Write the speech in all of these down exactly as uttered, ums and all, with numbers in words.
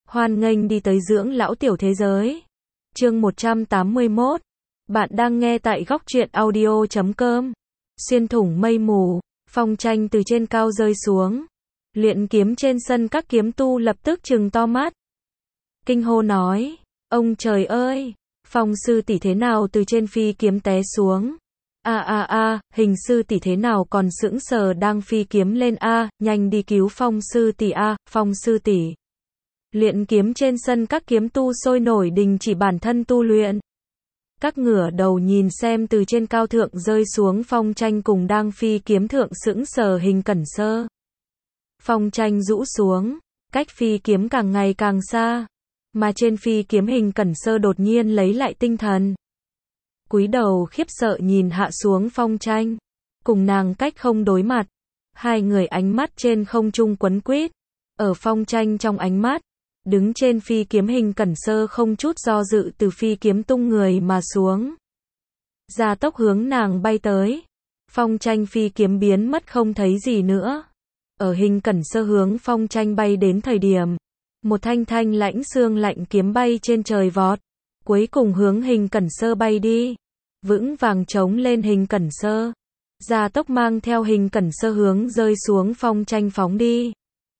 Hoan nghênh đi tới dưỡng lão tiểu thế giới. Chương một trăm tám mươi mốt. Bạn đang nghe tại góc truyện audio chấm com. Xuyên thủng mây mù, phong tranh từ trên cao rơi xuống. Luyện kiếm trên sân các kiếm tu lập tức trừng to mắt. Kinh hô nói, ông trời ơi, Phong sư tỷ thế nào từ trên phi kiếm té xuống. A a a, Hình sư tỷ thế nào còn sững sờ đang phi kiếm lên a, nhanh đi cứu Phong sư tỷ a, Phong sư tỷ. Luyện kiếm trên sân các kiếm tu sôi nổi đình chỉ bản thân tu luyện. Các ngửa đầu nhìn xem từ trên cao thượng rơi xuống phong tranh cùng đang phi kiếm thượng sững sờ Hình Cẩn Sơ. Phong tranh rũ xuống, cách phi kiếm càng ngày càng xa, mà trên phi kiếm Hình Cẩn Sơ đột nhiên lấy lại tinh thần. Cúi đầu khiếp sợ nhìn hạ xuống phong tranh, cùng nàng cách không đối mặt, hai người ánh mắt trên không trung quấn quýt, ở phong tranh trong ánh mắt, đứng trên phi kiếm Hình Cẩn Sơ không chút do dự từ phi kiếm tung người mà xuống. Gia tốc hướng nàng bay tới, phong tranh phi kiếm biến mất không thấy gì nữa. Ở Hình Cẩn Sơ hướng phong tranh bay đến thời điểm, một thanh thanh lãnh xương lạnh kiếm bay trên trời vọt, cuối cùng hướng Hình Cẩn Sơ bay đi, vững vàng chống lên Hình Cẩn Sơ. Gia tốc mang theo Hình Cẩn Sơ hướng rơi xuống phong tranh phóng đi.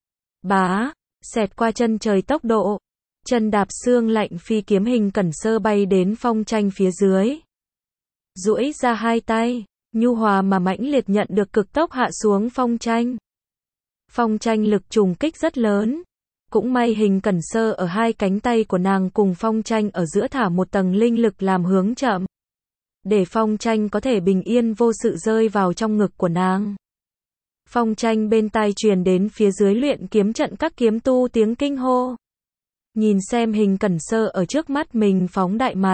Bá, xẹt qua chân trời tốc độ, chân đạp xương lạnh phi kiếm Hình Cẩn Sơ bay đến phong tranh phía dưới. Duỗi ra hai tay, nhu hòa mà mãnh liệt nhận được cực tốc hạ xuống phong tranh. Phong tranh lực trùng kích rất lớn. Cũng may Hình Cẩn Sơ ở hai cánh tay của nàng cùng phong tranh ở giữa thả một tầng linh lực làm hướng chậm, để phong tranh có thể bình yên vô sự rơi vào trong ngực của nàng. Phong tranh bên tai truyền đến phía dưới luyện kiếm trận các kiếm tu tiếng kinh hô. Nhìn xem Hình Cẩn Sơ ở trước mắt mình phóng đại mặt,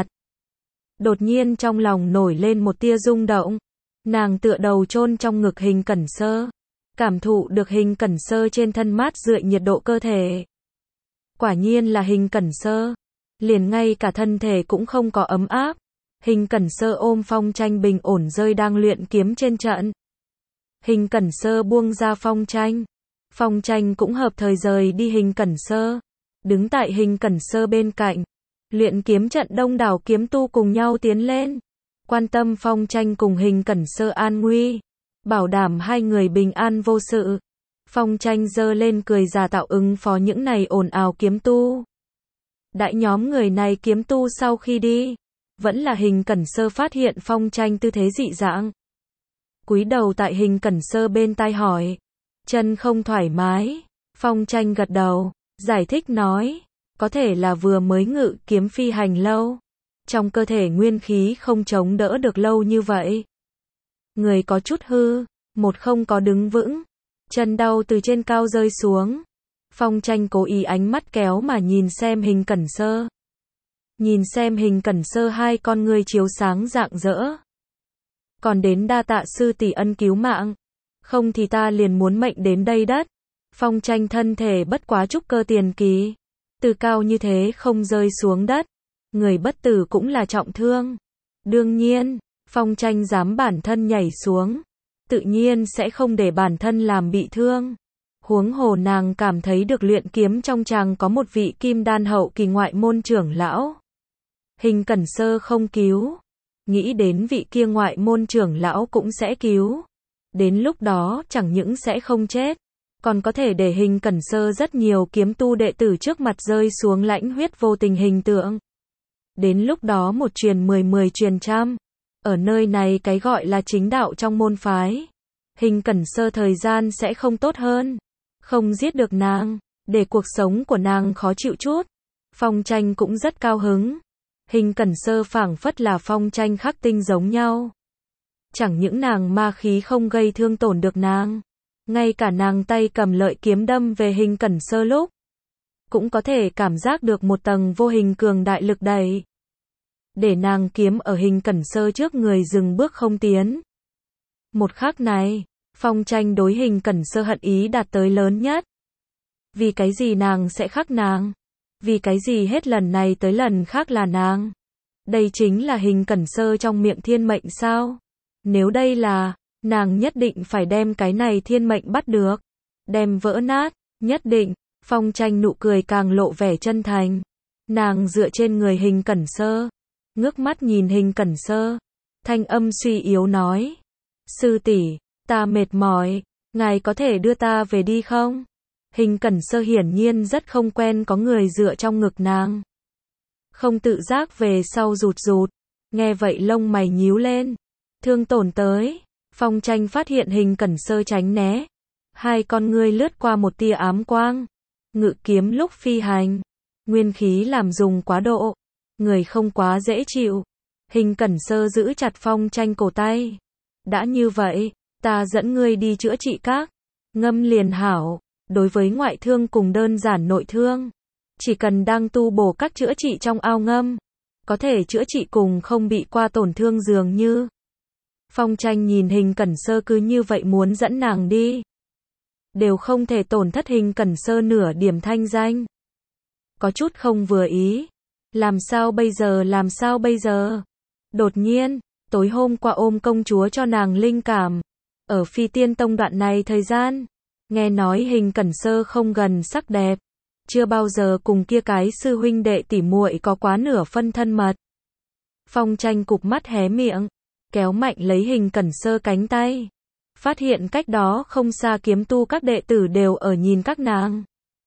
đột nhiên trong lòng nổi lên một tia rung động. Nàng tựa đầu chôn trong ngực Hình Cẩn Sơ, cảm thụ được Hình Cẩn Sơ trên thân mát rượi nhiệt độ cơ thể. Quả nhiên là Hình Cẩn Sơ, liền ngay cả thân thể cũng không có ấm áp. Hình Cẩn Sơ ôm phong tranh bình ổn rơi đang luyện kiếm trên trận. Hình Cẩn Sơ buông ra phong tranh, phong tranh cũng hợp thời rời đi Hình Cẩn Sơ, đứng tại Hình Cẩn Sơ bên cạnh. Luyện kiếm trận đông đảo kiếm tu cùng nhau tiến lên, quan tâm phong tranh cùng Hình Cẩn Sơ an nguy, bảo đảm hai người bình an vô sự. Phong tranh giơ lên cười giả tạo ứng phó những này ồn ào kiếm tu. Đại nhóm người này kiếm tu sau khi đi, vẫn là Hình Cẩn Sơ phát hiện phong tranh tư thế dị dạng. Cúi đầu tại Hình Cẩn Sơ bên tai hỏi, chân không thoải mái. Phong tranh gật đầu, giải thích nói, có thể là vừa mới ngự kiếm phi hành lâu, trong cơ thể nguyên khí không chống đỡ được lâu như vậy. Người có chút hư, một không có đứng vững, chân đau từ trên cao rơi xuống. Phong tranh cố ý ánh mắt kéo mà nhìn xem Hình Cẩn Sơ. Nhìn xem Hình Cẩn Sơ hai con ngươi chiếu sáng rạng rỡ. Còn đến đa tạ sư tỷ ân cứu mạng, không thì ta liền muốn mệnh đến đây đất. Phong tranh thân thể bất quá trúc cơ tiền kỳ, từ cao như thế không rơi xuống đất, người bất tử cũng là trọng thương. Đương nhiên, phong tranh dám bản thân nhảy xuống, tự nhiên sẽ không để bản thân làm bị thương. Huống hồ nàng cảm thấy được luyện kiếm trong chàng có một vị kim đan hậu kỳ ngoại môn trưởng lão. Hình Cẩn Sơ không cứu, nghĩ đến vị kia ngoại môn trưởng lão cũng sẽ cứu. Đến lúc đó chẳng những sẽ không chết, còn có thể để Hình Cẩn Sơ rất nhiều kiếm tu đệ tử trước mặt rơi xuống lãnh huyết vô tình hình tượng. Đến lúc đó một truyền mười mười truyền trăm, ở nơi này cái gọi là chính đạo trong môn phái, Hình Cẩn Sơ thời gian sẽ không tốt hơn. Không giết được nàng, để cuộc sống của nàng khó chịu chút. Phong tranh cũng rất cao hứng. Hình Cẩn Sơ phảng phất là phong tranh khắc tinh giống nhau. Chẳng những nàng ma khí không gây thương tổn được nàng, ngay cả nàng tay cầm lợi kiếm đâm về Hình Cẩn Sơ lúc, cũng có thể cảm giác được một tầng vô hình cường đại lực đẩy, để nàng kiếm ở Hình Cẩn Sơ trước người dừng bước không tiến. Một khắc này, phong tranh đối Hình Cẩn Sơ hận ý đạt tới lớn nhất. Vì cái gì nàng sẽ khắc nàng? Vì cái gì hết lần này tới lần khác là nàng? Đây chính là Hình Cẩn Sơ trong miệng thiên mệnh sao? Nếu đây là, nàng nhất định phải đem cái này thiên mệnh bắt được, đem vỡ nát, nhất định. Phong Tranh nụ cười càng lộ vẻ chân thành. Nàng dựa trên người Hình Cẩn Sơ, ngước mắt nhìn Hình Cẩn Sơ, thanh âm suy yếu nói: "Sư tỷ, ta mệt mỏi, ngài có thể đưa ta về đi không?" Hình Cẩn Sơ hiển nhiên rất không quen có người dựa trong ngực nàng. Không tự giác về sau rụt rụt, nghe vậy lông mày nhíu lên. Thương tổn tới. Phong Tranh phát hiện Hình Cẩn Sơ tránh né. Hai con ngươi lướt qua một tia ám quang. Ngự kiếm lúc phi hành. Nguyên khí làm dùng quá độ. Người không quá dễ chịu. Hình Cẩn Sơ giữ chặt Phong Tranh cổ tay. Đã như vậy, ta dẫn ngươi đi chữa trị các ngâm liền hảo. Đối với ngoại thương cùng đơn giản nội thương, chỉ cần đang tu bổ các chữa trị trong ao ngâm, có thể chữa trị cùng không bị qua tổn thương dường như. Phong Tranh nhìn Hình Cẩn Sơ cứ như vậy muốn dẫn nàng đi. Đều không thể tổn thất Hình Cẩn Sơ nửa điểm thanh danh. Có chút không vừa ý. Làm sao bây giờ làm sao bây giờ? Đột nhiên, tối hôm qua ôm công chúa cho nàng linh cảm. Ở Phi Tiên Tông đoạn này thời gian, nghe nói Hình Cẩn Sơ không gần sắc đẹp. Chưa bao giờ cùng kia cái sư huynh đệ tỉ muội có quá nửa phân thân mật. Phong Tranh cụp mắt hé miệng, kéo mạnh lấy Hình Cẩn Sơ cánh tay. Phát hiện cách đó không xa kiếm tu các đệ tử đều ở nhìn các nàng.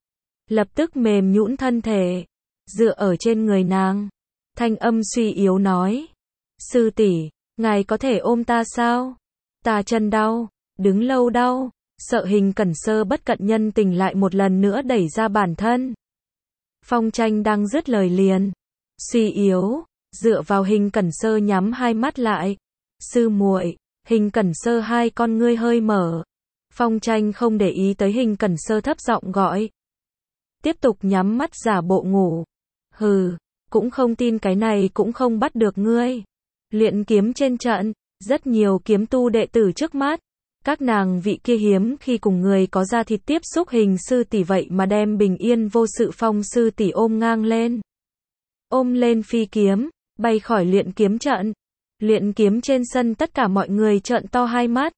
Lập tức mềm nhũn thân thể, dựa ở trên người nàng. Thanh âm suy yếu nói: "Sư tỷ, ngài có thể ôm ta sao? Ta chân đau, đứng lâu đau." Sợ Hình Cẩn Sơ bất cận nhân tình lại một lần nữa đẩy ra bản thân. Phong Tranh đang dứt lời liền, suy yếu, dựa vào Hình Cẩn Sơ nhắm hai mắt lại. "Sư muội." Hình Cẩn Sơ hai con ngươi hơi mở. Phong Tranh không để ý tới Hình Cẩn Sơ thấp giọng gọi. Tiếp tục nhắm mắt giả bộ ngủ. "Hừ, cũng không tin cái này cũng không bắt được ngươi." Luyện kiếm trên trận, rất nhiều kiếm tu đệ tử trước mắt. Các nàng vị kia hiếm khi cùng người có da thịt tiếp xúc Hình sư tỷ vậy mà đem bình yên vô sự Phong sư tỷ ôm ngang lên. Ôm lên phi kiếm, bay khỏi luyện kiếm trận. Luyện kiếm trên sân tất cả mọi người trợn to hai mắt.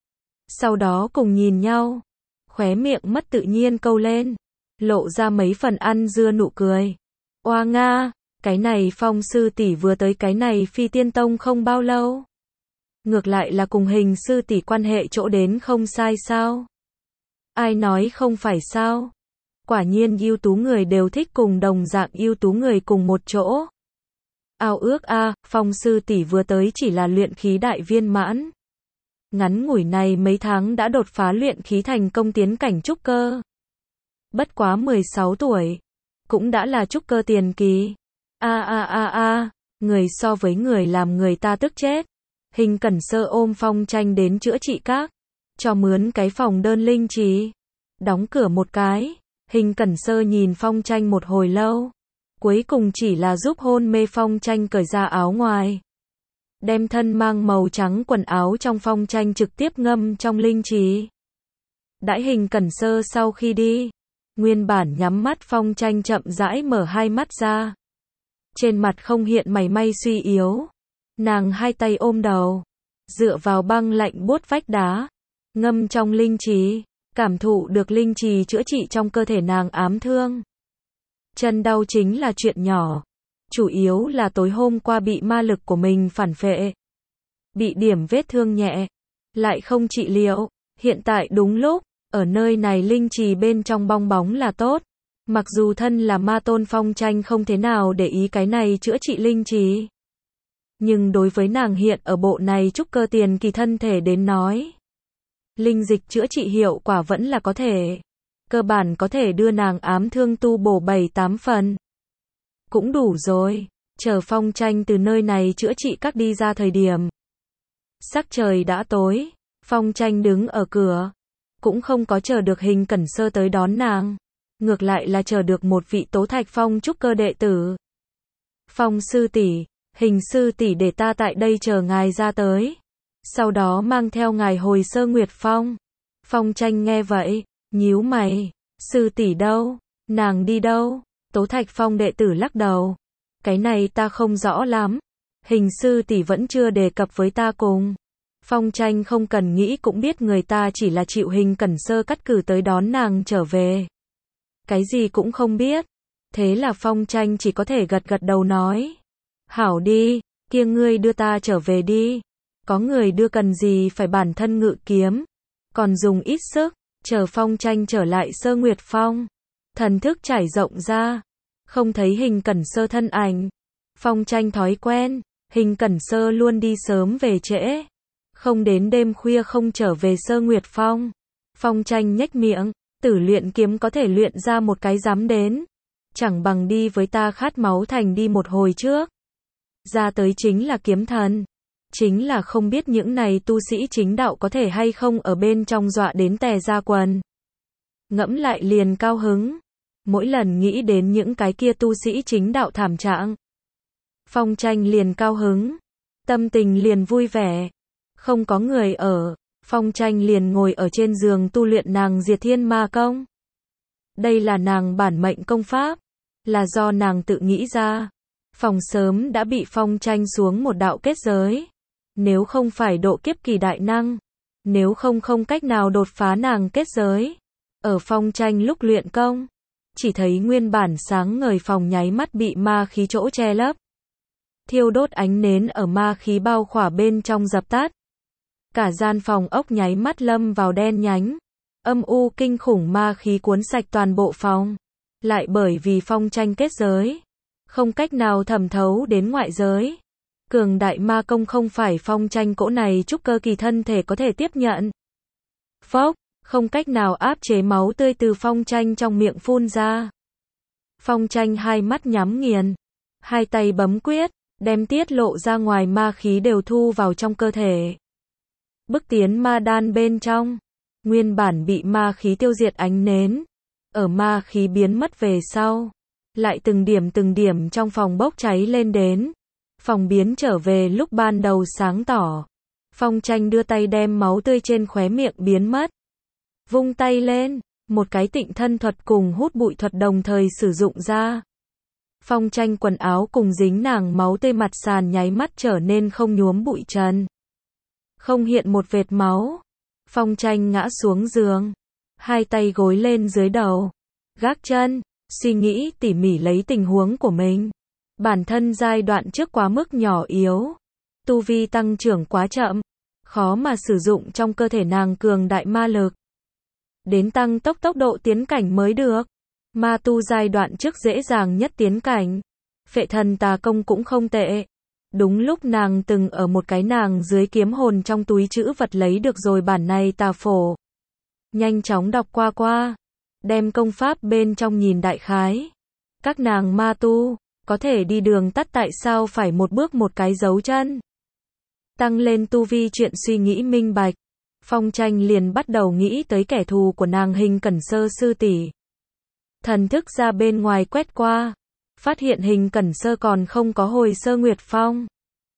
Sau đó cùng nhìn nhau. Khóe miệng mất tự nhiên câu lên. Lộ ra mấy phần ăn dưa nụ cười. Oa nga, cái này Phong sư tỷ vừa tới cái này Phi Tiên Tông không bao lâu. Ngược lại là cùng Hình sư tỷ quan hệ chỗ đến không sai sao? Ai nói không phải sao? Quả nhiên ưu tú người đều thích cùng đồng dạng ưu tú người cùng một chỗ. Ao ước a, à, Phong sư tỷ vừa tới chỉ là luyện khí đại viên mãn. Ngắn ngủi này mấy tháng đã đột phá luyện khí thành công tiến cảnh trúc cơ. Bất quá mười sáu tuổi, cũng đã là trúc cơ tiền kỳ. A a a a, người so với người làm người ta tức chết. Hình Cẩn Sơ ôm Phong Tranh đến chữa trị các, cho mướn cái phòng đơn linh trì. Đóng cửa một cái, Hình Cẩn Sơ nhìn Phong Tranh một hồi lâu. Cuối cùng chỉ là giúp hôn mê Phong Tranh cởi ra áo ngoài. Đem thân mang màu trắng quần áo trong Phong Tranh trực tiếp ngâm trong linh trì. Đãi Hình Cẩn Sơ sau khi đi, nguyên bản nhắm mắt Phong Tranh chậm rãi mở hai mắt ra. Trên mặt không hiện mảy may suy yếu. Nàng hai tay ôm đầu, dựa vào băng lạnh buốt vách đá, ngâm trong linh trì, cảm thụ được linh trì chữa trị trong cơ thể nàng ám thương. Chân đau chính là chuyện nhỏ, chủ yếu là tối hôm qua bị ma lực của mình phản phệ. Bị điểm vết thương nhẹ, lại không trị liệu, hiện tại đúng lúc, ở nơi này linh trì bên trong bong bóng là tốt. Mặc dù thân là ma tôn Phong Tranh không thế nào để ý cái này chữa trị linh trì. Nhưng đối với nàng hiện ở bộ này trúc cơ tiền kỳ thân thể đến nói, linh dịch chữa trị hiệu quả vẫn là có thể. Cơ bản có thể đưa nàng ám thương tu bổ bảy tám phần. Cũng đủ rồi, chờ Phong Tranh từ nơi này chữa trị các đi ra thời điểm. Sắc trời đã tối, Phong Tranh đứng ở cửa, cũng không có chờ được Hình Cẩn Sơ tới đón nàng. Ngược lại là chờ được một vị Tố Thạch Phong trúc cơ đệ tử. Phong sư tỷ, Hình sư tỷ để ta tại đây chờ ngài ra tới. Sau đó mang theo ngài hồi Sơ Nguyệt Phong. Phong Tranh nghe vậy, nhíu mày. Sư tỷ đâu? Nàng đi đâu? Tố Thạch Phong đệ tử lắc đầu. Cái này ta không rõ lắm. Hình sư tỷ vẫn chưa đề cập với ta cùng. Phong Tranh không cần nghĩ cũng biết người ta chỉ là chịu Hình Cẩn Sơ cắt cử tới đón nàng trở về. cái gì cũng không biết. Thế là Phong Tranh chỉ có thể gật gật đầu nói. Hảo đi, kia ngươi đưa ta trở về đi. Có người đưa cần gì phải bản thân ngự kiếm. Còn dùng ít sức, chờ Phong Tranh trở lại Sơ Nguyệt Phong. Thần thức trải rộng ra. Không thấy Hình Cẩn Sơ thân ảnh. Phong Tranh thói quen, Hình Cẩn Sơ luôn đi sớm về trễ. Không đến đêm khuya không trở về Sơ Nguyệt Phong. Phong Tranh nhếch miệng, tử luyện kiếm có thể luyện ra một cái dám đến. Chẳng bằng đi với ta khát máu thành đi một hồi trước. Ra tới chính là kiếm thần. Chính là không biết những này tu sĩ chính đạo có thể hay không ở bên trong dọa đến tè ra quần. Ngẫm lại liền cao hứng. Mỗi lần nghĩ đến những cái kia tu sĩ chính đạo thảm trạng. Phong Tranh liền cao hứng. Tâm tình liền vui vẻ. Không có người ở. Phong Tranh liền ngồi ở trên giường tu luyện nàng Diệt Thiên Ma Công. Đây là nàng bản mệnh công pháp. Là do nàng tự nghĩ ra. Phòng sớm đã bị Phong Tranh xuống một đạo kết giới. Nếu không phải độ kiếp kỳ đại năng. Nếu không không cách nào đột phá nàng kết giới. Ở Phong Tranh lúc luyện công. Chỉ thấy nguyên bản sáng ngời phòng nháy mắt bị ma khí chỗ che lấp. Thiêu đốt ánh nến ở ma khí bao khỏa bên trong dập tắt. Cả gian phòng ốc nháy mắt lâm vào đen nhánh. Âm u kinh khủng ma khí cuốn sạch toàn bộ phòng. Lại bởi vì Phong Tranh kết giới. Không cách nào thẩm thấu đến ngoại giới. Cường đại ma công không phải Phong Tranh cỗ này trúc cơ kỳ thân thể có thể tiếp nhận. Phốc, không cách nào áp chế máu tươi từ Phong Tranh trong miệng phun ra. Phong Tranh hai mắt nhắm nghiền. Hai tay bấm quyết, đem tiết lộ ra ngoài ma khí đều thu vào trong cơ thể. Bước tiến ma đan bên trong. Nguyên bản bị ma khí tiêu diệt ánh nến. Ở ma khí biến mất về sau. Lại từng điểm từng điểm trong phòng bốc cháy lên đến. Phòng biến trở về lúc ban đầu sáng tỏ. Phong Tranh đưa tay đem máu tươi trên khóe miệng biến mất. Vung tay lên, một cái tịnh thân thuật cùng hút bụi thuật đồng thời sử dụng ra. Phong Tranh quần áo cùng dính nàng máu tươi mặt sàn nháy mắt trở nên không nhuốm bụi trần. Không hiện một vệt máu. Phong Tranh ngã xuống giường. Hai tay gối lên dưới đầu. Gác chân, suy nghĩ tỉ mỉ lấy tình huống của mình. Bản thân giai đoạn trước quá mức nhỏ yếu. Tu vi tăng trưởng quá chậm. Khó mà sử dụng trong cơ thể nàng cường đại ma lực. Đến tăng tốc tốc độ tiến cảnh mới được. Ma tu giai đoạn trước dễ dàng nhất tiến cảnh. Phệ thần tà công cũng không tệ. Đúng lúc nàng từng ở một cái nàng dưới kiếm hồn trong túi chữ vật lấy được rồi bản này tà phổ. Nhanh chóng đọc qua qua. Đem công pháp bên trong nhìn đại khái. Các nàng ma tu, có thể đi đường tắt tại sao phải một bước một cái dấu chân. Tăng lên tu vi chuyện suy nghĩ minh bạch. Phong Tranh liền bắt đầu nghĩ tới kẻ thù của nàng Hình Cẩn Sơ sư tỷ. Thần thức ra bên ngoài quét qua. Phát hiện Hình Cẩn Sơ còn không có hồi Sơ Nguyệt Phong.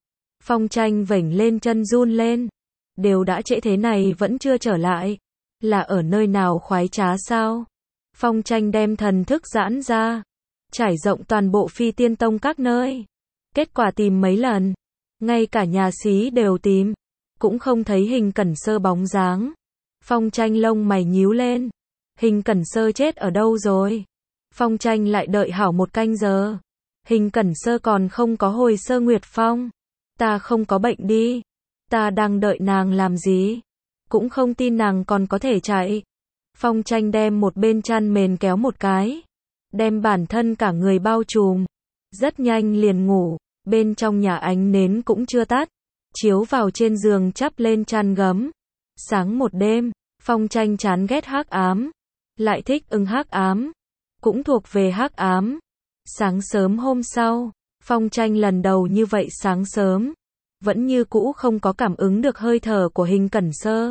Phong Tranh vểnh lên chân run lên. Đều đã trễ thế này vẫn chưa trở lại. Là ở nơi nào khoái trá sao? Phong Tranh đem thần thức giãn ra. Trải rộng toàn bộ Phi Tiên Tông các nơi. Kết quả tìm mấy lần. Ngay cả nhà xí đều tìm. Cũng không thấy Hình Cẩn Sơ bóng dáng. Phong Tranh lông mày nhíu lên. Hình Cẩn Sơ chết ở đâu rồi? Phong Tranh lại đợi hảo một canh giờ. Hình Cẩn Sơ còn không có hồi Sơ Nguyệt Phong. Ta không có bệnh đi. Ta đang đợi nàng làm gì? Cũng không tin nàng còn có thể chạy. Phong Tranh đem một bên chăn mền kéo một cái. Đem bản thân cả người bao trùm. Rất nhanh liền ngủ. Bên trong nhà ánh nến cũng chưa tắt. Chiếu vào trên giường chắp lên chăn gấm. Sáng một đêm, Phong Tranh chán ghét hắc ám. Lại thích ưng hắc ám. Cũng thuộc về hắc ám. Sáng sớm hôm sau, Phong Tranh lần đầu như vậy sáng sớm. Vẫn như cũ không có cảm ứng được hơi thở của Hình Cẩn Sơ.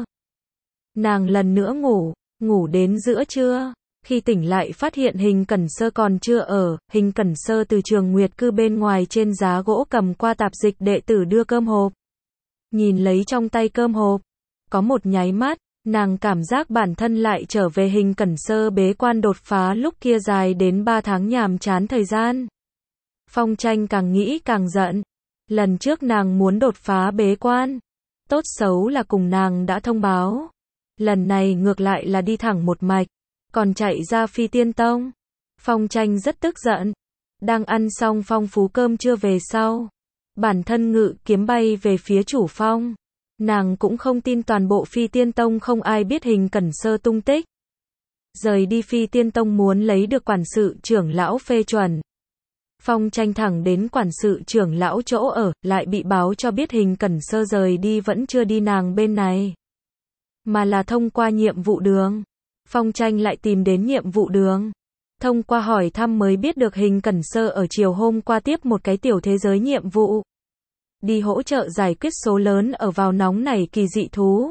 Nàng lần nữa ngủ, ngủ đến giữa trưa. Khi tỉnh lại phát hiện Hình Cẩn Sơ còn chưa ở. Hình Cẩn Sơ từ trường Nguyệt Cư bên ngoài trên giá gỗ cầm qua tạp dịch đệ tử đưa cơm hộp. Nhìn lấy trong tay cơm hộp. Có một nháy mắt, nàng cảm giác bản thân lại trở về Hình Cẩn Sơ bế quan đột phá lúc kia dài đến ba tháng nhàm chán thời gian. Phong Tranh càng nghĩ càng giận. Lần trước nàng muốn đột phá bế quan. Tốt xấu là cùng nàng đã thông báo. Lần này ngược lại là đi thẳng một mạch. còn chạy ra Phi Tiên Tông. Phong Tranh rất tức giận. Đang ăn xong phong phú cơm trưa về sau, bản thân ngự kiếm bay về phía chủ phong. Nàng cũng không tin toàn bộ Phi Tiên Tông không ai biết Hình Cẩn Sơ tung tích. Rời đi Phi Tiên Tông muốn lấy được quản sự trưởng lão phê chuẩn. Phong Tranh thẳng đến quản sự trưởng lão chỗ ở, lại bị báo cho biết Hình Cẩn Sơ rời đi vẫn chưa đi nàng bên này, mà là thông qua nhiệm vụ đường. Phong Tranh lại tìm đến nhiệm vụ đường. Thông qua hỏi thăm mới biết được Hình Cẩn Sơ ở chiều hôm qua tiếp một cái tiểu thế giới nhiệm vụ. Đi hỗ trợ giải quyết số lớn ở vào nóng nảy kỳ dị thú.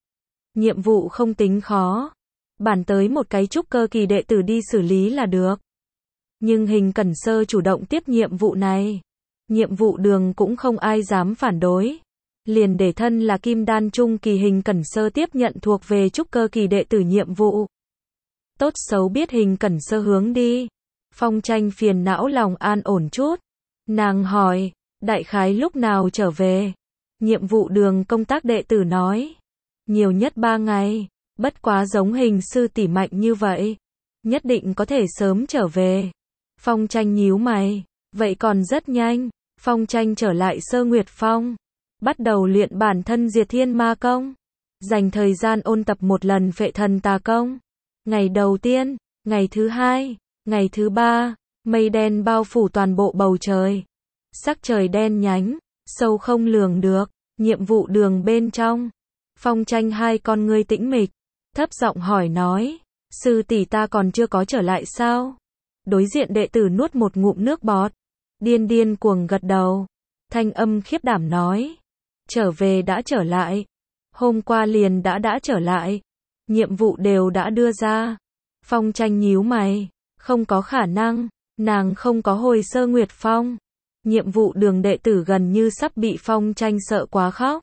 Nhiệm vụ không tính khó. Bản tới một cái trúc cơ kỳ đệ tử đi xử lý là được. Nhưng Hình Cẩn Sơ chủ động tiếp nhiệm vụ này. Nhiệm vụ đường cũng không ai dám phản đối. Liền để thân là kim đan trung kỳ Hình Cẩn Sơ tiếp nhận thuộc về trúc cơ kỳ đệ tử nhiệm vụ. Tốt xấu biết Hình Cẩn Sơ hướng đi. Phong Tranh phiền não lòng an ổn chút. Nàng hỏi, đại khái lúc nào trở về? Nhiệm vụ đường công tác đệ tử nói, nhiều nhất ba ngày, bất quá giống Hình sư tỷ mạnh như vậy, nhất định có thể sớm trở về. Phong Tranh nhíu mày, vậy còn rất nhanh. Phong Tranh trở lại Sơ Nguyệt Phong, bắt đầu luyện bản thân Diệt Thiên Ma Công, dành thời gian ôn tập một lần Phệ Thần Tà Công. Ngày đầu tiên, ngày thứ hai, ngày thứ ba, mây đen bao phủ toàn bộ bầu trời. Sắc trời đen nhánh, sâu không lường được. Nhiệm vụ đường bên trong, Phong Tranh hai con ngươi tĩnh mịch, thấp giọng hỏi nói, sư tỷ ta còn chưa có trở lại sao? Đối diện đệ tử nuốt một ngụm nước bọt, điên điên cuồng gật đầu, thanh âm khiếp đảm nói, trở về đã trở lại, hôm qua liền đã đã trở lại, nhiệm vụ đều đã đưa ra. Phong Tranh nhíu mày, không có khả năng, nàng không có hồi Sơ Nguyệt Phong. Nhiệm vụ đường đệ tử gần như sắp bị Phong Tranh sợ quá khóc.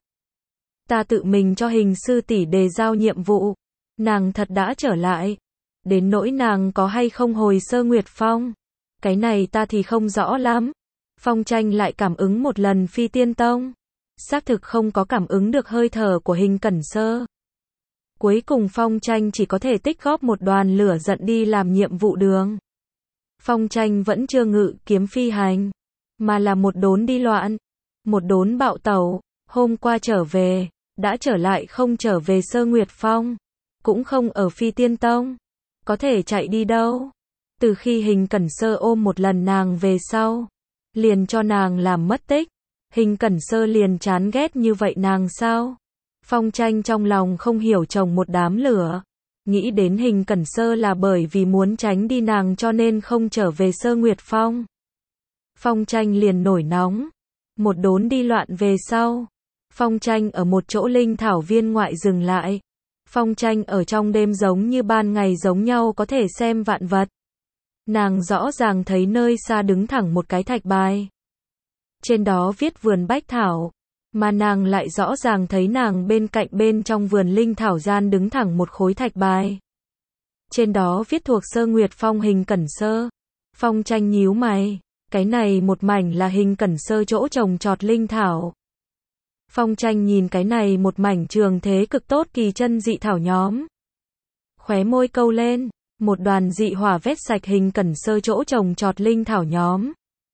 Ta tự mình cho Hình sư tỷ đề giao nhiệm vụ, nàng thật đã trở lại. Đến nỗi nàng có hay không hồi Sơ Nguyệt Phong, cái này ta thì không rõ lắm. Phong Tranh lại cảm ứng một lần Phi Tiên Tông, xác thực không có cảm ứng được hơi thở của Hình Cẩn Sơ. Cuối cùng Phong Tranh chỉ có thể tích góp một đoàn lửa giận đi làm nhiệm vụ đường. Phong Tranh vẫn chưa ngự kiếm phi hành, mà là một đốn đi loạn, một đốn bạo tẩu. Hôm qua trở về, đã trở lại không trở về Sơ Nguyệt Phong, cũng không ở Phi Tiên Tông, có thể chạy đi đâu. Từ khi Hình Cẩn Sơ ôm một lần nàng về sau, liền cho nàng làm mất tích. Hình Cẩn Sơ liền chán ghét như vậy nàng sao? Phong Tranh trong lòng không hiểu trồng một đám lửa, nghĩ đến Hình Cẩn Sơ là bởi vì muốn tránh đi nàng cho nên không trở về Sơ Nguyệt Phong. Phong Tranh liền nổi nóng, một đốn đi loạn về sau. Phong Tranh ở một chỗ linh thảo viên ngoại dừng lại. Phong Tranh ở trong đêm giống như ban ngày giống nhau có thể xem vạn vật. Nàng rõ ràng thấy nơi xa đứng thẳng một cái thạch bài. Trên đó viết vườn bách thảo, mà nàng lại rõ ràng thấy nàng bên cạnh bên trong vườn linh thảo gian đứng thẳng một khối thạch bài. Trên đó viết thuộc Sơ Nguyệt Phong Hình Cẩn Sơ. Phong Tranh nhíu mày, cái này một mảnh là Hình Cẩn Sơ chỗ trồng trọt linh thảo. Phong Tranh nhìn cái này một mảnh trường thế cực tốt kỳ chân dị thảo nhóm. Khóe môi câu lên, một đoàn dị hỏa vét sạch Hình Cẩn Sơ chỗ trồng trọt linh thảo nhóm.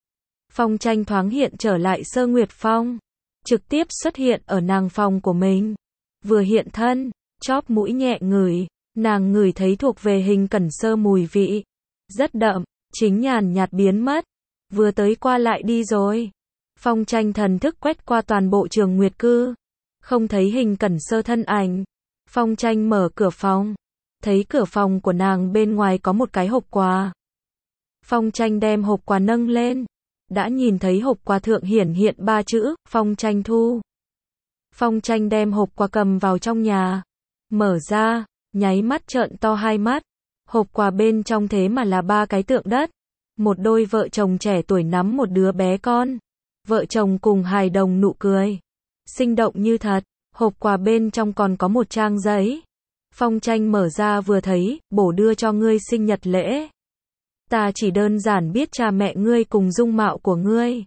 Phong Tranh thoáng hiện trở lại Sơ Nguyệt Phong, trực tiếp xuất hiện ở nàng phòng của mình. Vừa hiện thân, chóp mũi nhẹ ngửi, nàng ngửi thấy thuộc về Hình Cẩn Sơ mùi vị. Rất đậm, chính nhàn nhạt biến mất. Vừa tới qua lại đi rồi. Phong Tranh thần thức quét qua toàn bộ Trường Nguyệt Cư, không thấy Hình Cẩn Sơ thân ảnh. Phong Tranh mở cửa phòng, thấy cửa phòng của nàng bên ngoài có một cái hộp quà. Phong Tranh đem hộp quà nâng lên, đã nhìn thấy hộp quà thượng hiển hiện ba chữ, Phong Tranh thu. Phong Tranh đem hộp quà cầm vào trong nhà, mở ra, nháy mắt trợn to hai mắt. Hộp quà bên trong thế mà là ba cái tượng đất, một đôi vợ chồng trẻ tuổi nắm một đứa bé con. Vợ chồng cùng hài đồng nụ cười, sinh động như thật. Hộp quà bên trong còn có một trang giấy. Phong Tranh mở ra vừa thấy, bổ đưa cho ngươi sinh nhật lễ. Ta chỉ đơn giản biết cha mẹ ngươi cùng dung mạo của ngươi.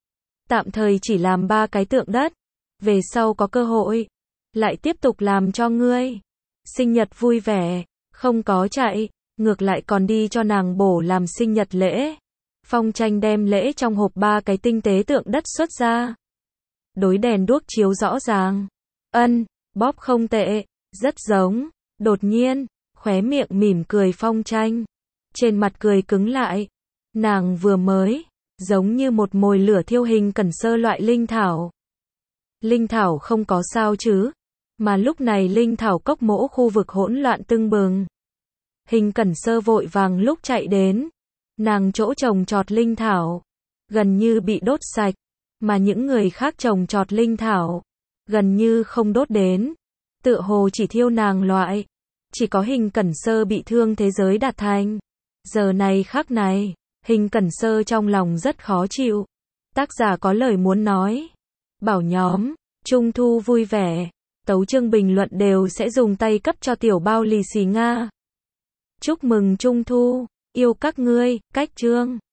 Tạm thời chỉ làm ba cái tượng đất, về sau có cơ hội, lại tiếp tục làm cho ngươi. Sinh nhật vui vẻ, không có chạy, ngược lại còn đi cho nàng bổ làm sinh nhật lễ. Phong Tranh đem lễ trong hộp ba cái tinh tế tượng đất xuất ra. Đối đèn đuốc chiếu rõ ràng. Ân, bóp không tệ, rất giống. Đột nhiên, khóe miệng mỉm cười Phong Tranh. Trên mặt cười cứng lại. Nàng vừa mới, giống như một mồi lửa thiêu hình cẩn sơ loại linh thảo. Linh thảo không có sao chứ, mà lúc này linh thảo cốc mỗ khu vực hỗn loạn tưng bừng. Hình cẩn sơ vội vàng lúc chạy đến, nàng chỗ trồng trọt linh thảo, gần như bị đốt sạch, mà những người khác trồng trọt linh thảo, gần như không đốt đến, tựa hồ chỉ thiêu nàng loại. Chỉ có hình cẩn sơ bị thương thế giới đạt thành. Giờ này khắc này, hình cẩn sơ trong lòng rất khó chịu. Tác giả có lời muốn nói. Bảo nhóm, Trung thu vui vẻ, tấu chương bình luận đều sẽ dùng tay cấp cho tiểu bao lì xì Nga. Chúc mừng Trung thu, yêu các ngươi, cách chương.